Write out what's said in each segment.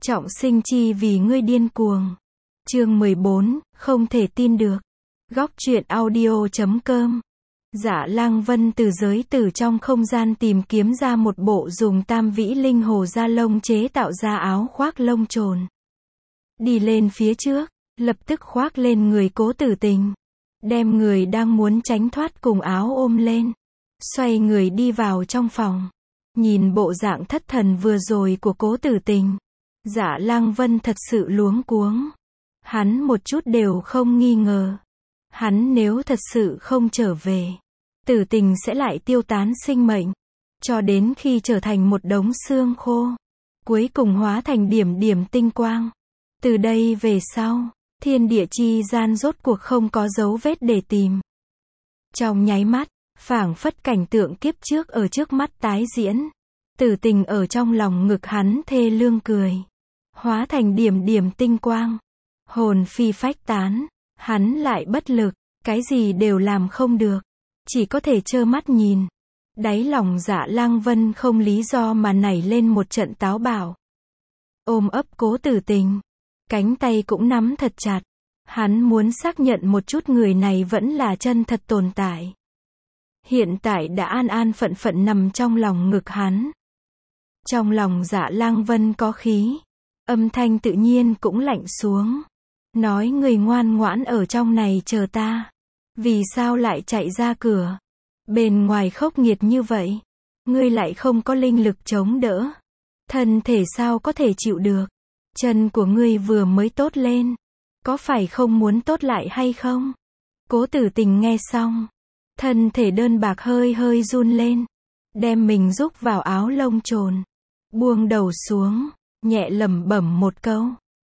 Trọng sinh chi vì ngươi điên cuồng. Chương 14, không thể tin được. Góc truyện audio.com. Dạ Lang Vân từ giới tử trong không gian tìm kiếm ra một bộ dùng tam vĩ linh hồ da lông chế tạo ra áo khoác lông trồn. Đi lên phía trước, lập tức khoác lên người Cố Tử Tình. Đem người đang muốn tránh thoát cùng áo ôm lên. Xoay người đi vào trong phòng. Nhìn bộ dạng thất thần vừa rồi của Cố Tử Tình. Dạ Lang Vân thật sự luống cuống. Hắn một chút đều không nghi ngờ. Hắn nếu thật sự không trở về, Tử Tình sẽ lại tiêu tán sinh mệnh. Cho đến khi trở thành một đống xương khô. Cuối cùng hóa thành điểm điểm tinh quang. Từ đây về sau, thiên địa chi gian rốt cuộc không có dấu vết để tìm. Trong nháy mắt, phảng phất cảnh tượng kiếp trước ở trước mắt tái diễn. Tử Tình ở trong lòng ngực hắn thê lương cười. Hóa thành điểm điểm tinh quang. Hồn phi phách tán. Hắn lại bất lực, cái gì đều làm không được. Chỉ có thể trơ mắt nhìn. Đáy lòng Dạ Lang Vân không lý do mà nảy lên một trận táo bạo. Ôm ấp Cố Tử Tình. Cánh tay cũng nắm thật chặt. Hắn muốn xác nhận một chút người này vẫn là chân thật tồn tại. Hiện tại đã an an phận phận nằm trong lòng ngực hắn. Trong lòng Dạ Lang Vân có khí. Âm thanh tự nhiên cũng lạnh xuống. Nói người ngoan ngoãn ở trong này chờ ta. Vì sao lại chạy ra cửa? Bên ngoài khốc nghiệt như vậy. Ngươi lại không có linh lực chống đỡ. Thân thể sao có thể chịu được? Chân của ngươi vừa mới tốt lên. Có phải không muốn tốt lại hay không? Cố Tử Tình nghe xong. Thân thể đơn bạc hơi hơi run lên. Đem mình rúc vào áo lông trồn. Buông đầu xuống. Nhẹ lẩm bẩm một câu.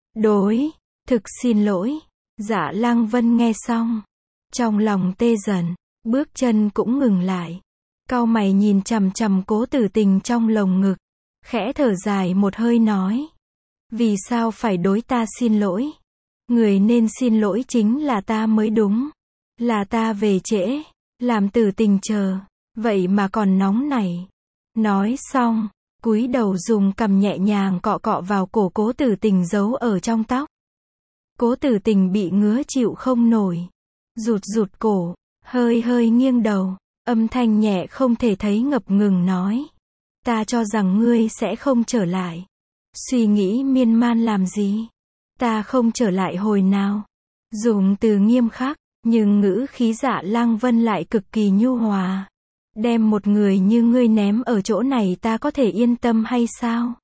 Thực xin lỗi. Dạ Lang Vân nghe xong. Trong lòng tê dần. Bước chân cũng ngừng lại. Cau mày nhìn chằm chằm Cố Tử Tình trong lồng ngực. Khẽ thở dài một hơi nói. Vì sao phải đối ta xin lỗi? Người nên xin lỗi chính là ta mới đúng. Là ta về trễ. Làm Tử Tình chờ. Vậy mà còn nóng nảy. Nói xong. Cúi đầu dùng cằm nhẹ nhàng cọ cọ vào cổ Cố Tử Tình giấu ở trong tóc. Cố Tử Tình bị ngứa chịu không nổi. Rụt cổ. Hơi hơi nghiêng đầu. Âm thanh nhẹ không thể thấy ngập ngừng nói. Ta cho rằng ngươi sẽ không trở lại. Suy nghĩ miên man làm gì? Ta không trở lại hồi nào? Dùng từ nghiêm khắc, nhưng ngữ khí Dạ Lang Vân lại cực kỳ nhu hòa. Đem một người như ngươi ném ở chỗ này ta có thể yên tâm hay sao?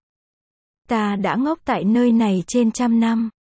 Ta đã ngốc tại nơi này trên 100 năm.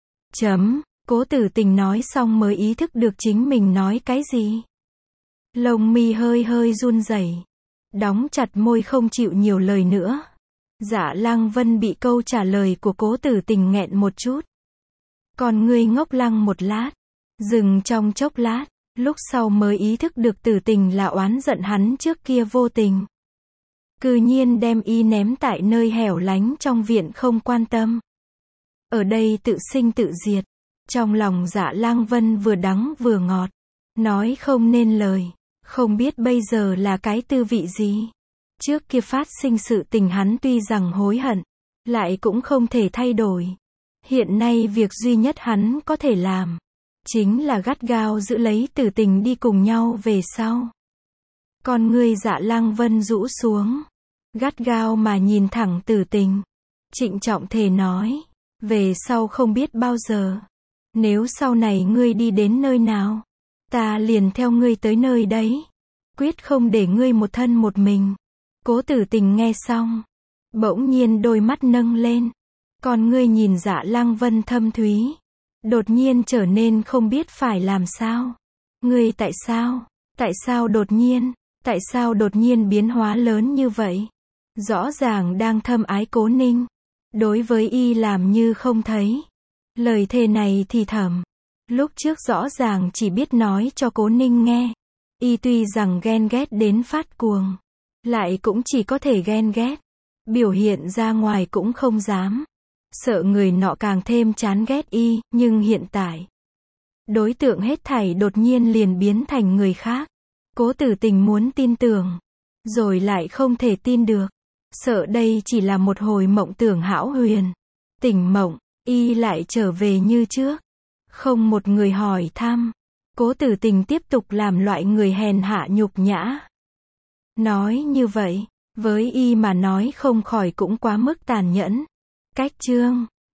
Cố Tử Tình nói xong mới ý thức được chính mình nói cái gì. Lông mi hơi hơi run rẩy. Đóng chặt môi không chịu nhiều lời nữa. Dạ Lang Vân bị câu trả lời của Cố Tử Tình nghẹn một chút. Còn ngươi ngốc lăng một lát. Dừng trong chốc lát. Lúc sau mới ý thức được Tử Tình là oán giận hắn trước kia vô tình. Cư nhiên đem y ném tại nơi hẻo lánh trong viện không quan tâm. Ở đây tự sinh tự diệt. Trong lòng Dạ Lang Vân vừa đắng vừa ngọt. Nói không nên lời. Không biết bây giờ là cái tư vị gì. Trước kia phát sinh sự tình hắn tuy rằng hối hận. Lại cũng không thể thay đổi. Hiện nay việc duy nhất hắn có thể làm. Chính là gắt gao giữ lấy Tử Tình đi cùng nhau về sau. Con ngươi Dạ Lang Vân rũ xuống. Gắt gao mà nhìn thẳng Tử Tình. Trịnh trọng thề nói. Về sau không biết bao giờ. Nếu sau này ngươi đi đến nơi nào. Ta liền theo ngươi tới nơi đấy. Quyết không để ngươi một thân một mình. Cố Tử Tình nghe xong. Bỗng nhiên đôi mắt nâng lên. Con ngươi nhìn Dạ Lang Vân thâm thúy. Đột nhiên trở nên không biết phải làm sao. Ngươi tại sao? Tại sao đột nhiên biến hóa lớn như vậy? Rõ ràng đang thâm ái Cố Ninh. Đối với y làm như không thấy. Lời thề này thì thầm. Lúc trước rõ ràng chỉ biết nói cho Cố Ninh nghe. Y tuy rằng ghen ghét đến phát cuồng. Lại cũng chỉ có thể ghen ghét. Biểu hiện ra ngoài cũng không dám. Sợ người nọ càng thêm chán ghét y, nhưng hiện tại. Đối tượng hết thảy đột nhiên liền biến thành người khác. Cố Tử Tình muốn tin tưởng. Rồi lại không thể tin được. Sợ đây chỉ là một hồi mộng tưởng hão huyền. Tỉnh mộng, y lại trở về như trước. Không một người hỏi thăm. Cố Tử Tình tiếp tục làm loại người hèn hạ nhục nhã. Nói như vậy, với y mà nói không khỏi cũng quá mức tàn nhẫn. Cách chương